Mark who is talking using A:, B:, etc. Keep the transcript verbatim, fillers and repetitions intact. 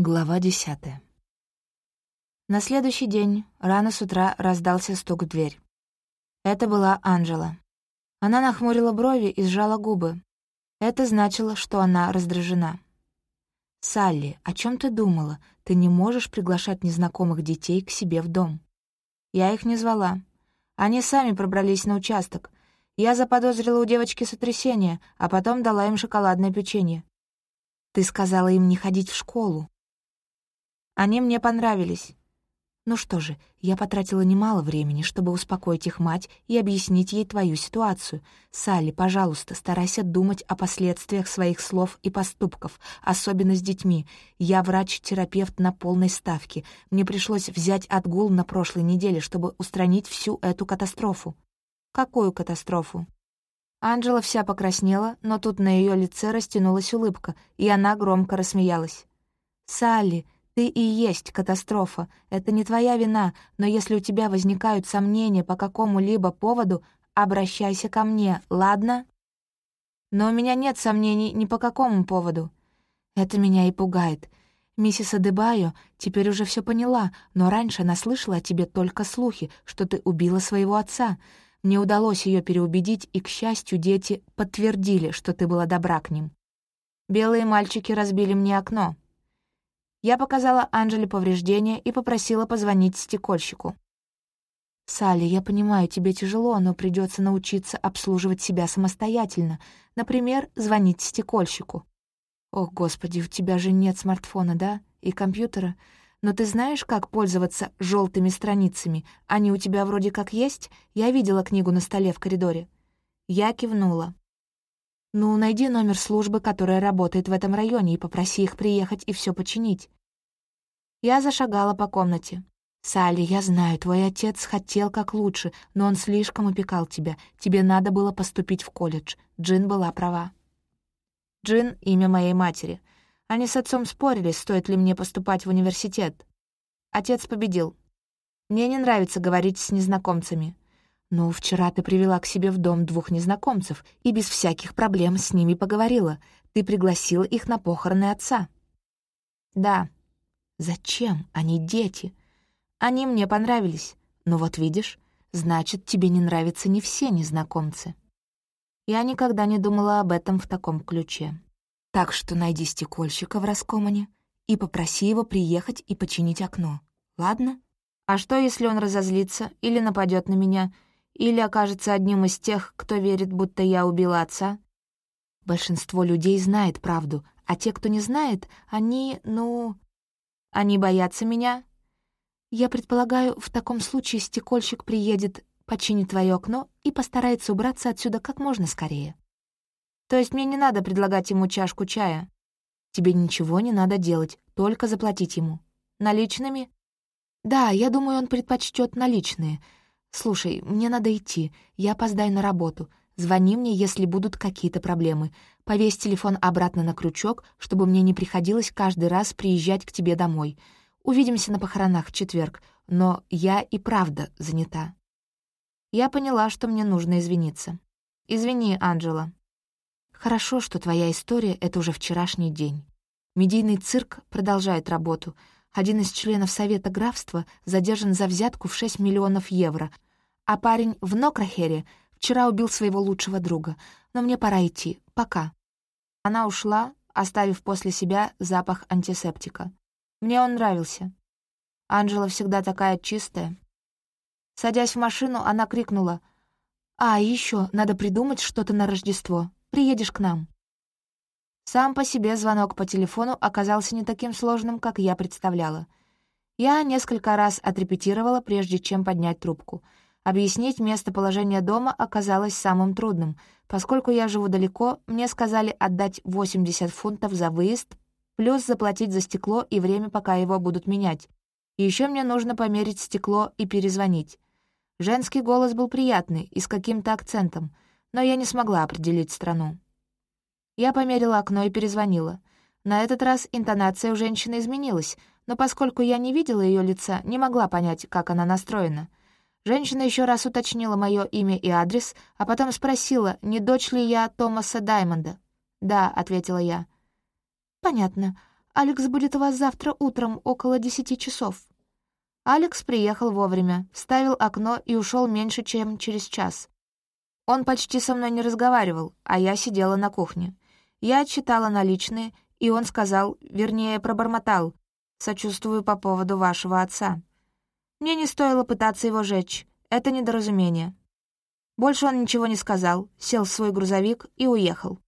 A: Глава десятая. На следующий день рано с утра раздался стук в дверь. Это была Анжела. Она нахмурила брови и сжала губы. Это значило, что она раздражена. «Салли, о чем ты думала? Ты не можешь приглашать незнакомых детей к себе в дом». Я их не звала. Они сами пробрались на участок. Я заподозрила у девочки сотрясение, а потом дала им шоколадное печенье. «Ты сказала им не ходить в школу». Они мне понравились. Ну что же, я потратила немало времени, чтобы успокоить их мать и объяснить ей твою ситуацию. Салли, пожалуйста, старайся думать о последствиях своих слов и поступков, особенно с детьми. Я врач-терапевт на полной ставке. Мне пришлось взять отгул на прошлой неделе, чтобы устранить всю эту катастрофу. Какую катастрофу? Анжела вся покраснела, но тут на ее лице растянулась улыбка, и она громко рассмеялась. «Салли, ты и есть катастрофа. Это не твоя вина, но если у тебя возникают сомнения по какому-либо поводу, обращайся ко мне, ладно? Но у меня нет сомнений ни по какому поводу. Это меня и пугает. Миссис Адебайо теперь уже все поняла, но раньше она слышала о тебе только слухи, что ты убила своего отца. Мне удалось ее переубедить, и, к счастью, дети подтвердили, что ты была добра к ним. Белые мальчики разбили мне окно. Я показала Анжеле повреждения и попросила позвонить стекольщику. «Салли, я понимаю, тебе тяжело, но придется научиться обслуживать себя самостоятельно. Например, звонить стекольщику». «Ох, Господи, у тебя же нет смартфона, да? И компьютера? Но ты знаешь, как пользоваться желтыми страницами? Они у тебя вроде как есть? Я видела книгу на столе в коридоре». Я кивнула. «Ну, найди номер службы, которая работает в этом районе, и попроси их приехать и все починить». Я зашагала по комнате. «Салли, я знаю, твой отец хотел как лучше, но он слишком опекал тебя. Тебе надо было поступить в колледж. Джин была права». Джин — имя моей матери. Они с отцом спорили, стоит ли мне поступать в университет. Отец победил. Мне не нравится говорить с незнакомцами. «Ну, вчера ты привела к себе в дом двух незнакомцев и без всяких проблем с ними поговорила. Ты пригласила их на похороны отца». «Да». «Зачем? Они дети». «Они мне понравились. Ну вот видишь, значит, тебе не нравятся не все незнакомцы». Я никогда не думала об этом в таком ключе. Так что найди стекольщика в Раскомане и попроси его приехать и починить окно. Ладно? А что, если он разозлится или нападет на меня, или окажется одним из тех, кто верит, будто я убила отца? Большинство людей знает правду, а те, кто не знает, они, ну... Они боятся меня. Я предполагаю, в таком случае стекольщик приедет, починит твое окно и постарается убраться отсюда как можно скорее. То есть мне не надо предлагать ему чашку чая? Тебе ничего не надо делать, только заплатить ему. Наличными? Да, я думаю, он предпочтет наличные. «Слушай, мне надо идти. Я опоздаю на работу. Звони мне, если будут какие-то проблемы. Повесь телефон обратно на крючок, чтобы мне не приходилось каждый раз приезжать к тебе домой. Увидимся на похоронах в четверг, но я и правда занята». Я поняла, что мне нужно извиниться. «Извини, Анджела». «Хорошо, что твоя история — это уже вчерашний день. Медийный цирк продолжает работу. Один из членов Совета графства задержан за взятку в шесть миллионов евро, а парень в Нокрахере вчера убил своего лучшего друга. Но мне пора идти. Пока». Она ушла, оставив после себя запах антисептика. Мне он нравился. Анжела всегда такая чистая. Садясь в машину, она крикнула: «А, еще надо придумать что-то на Рождество. Приедешь к нам». Сам по себе звонок по телефону оказался не таким сложным, как я представляла. Я несколько раз отрепетировала, прежде чем поднять трубку. Объяснить местоположение дома оказалось самым трудным. Поскольку я живу далеко, мне сказали отдать восемьдесят фунтов за выезд, плюс заплатить за стекло и время, пока его будут менять. И еще мне нужно померить стекло и перезвонить. Женский голос был приятный и с каким-то акцентом, но я не смогла определить страну. Я померила окно и перезвонила. На этот раз интонация у женщины изменилась, но поскольку я не видела ее лица, не могла понять, как она настроена. Женщина еще раз уточнила мое имя и адрес, а потом спросила, не дочь ли я Томаса Даймонда. «Да», — ответила я. «Понятно. Алекс будет у вас завтра утром около десяти часов». Алекс приехал вовремя, вставил окно и ушел меньше, чем через час. Он почти со мной не разговаривал, а я сидела на кухне. Я отчитала наличные, и он сказал, вернее, пробормотал: «Сочувствую по поводу вашего отца». Мне не стоило пытаться его жечь, это недоразумение. Больше он ничего не сказал, сел в свой грузовик и уехал.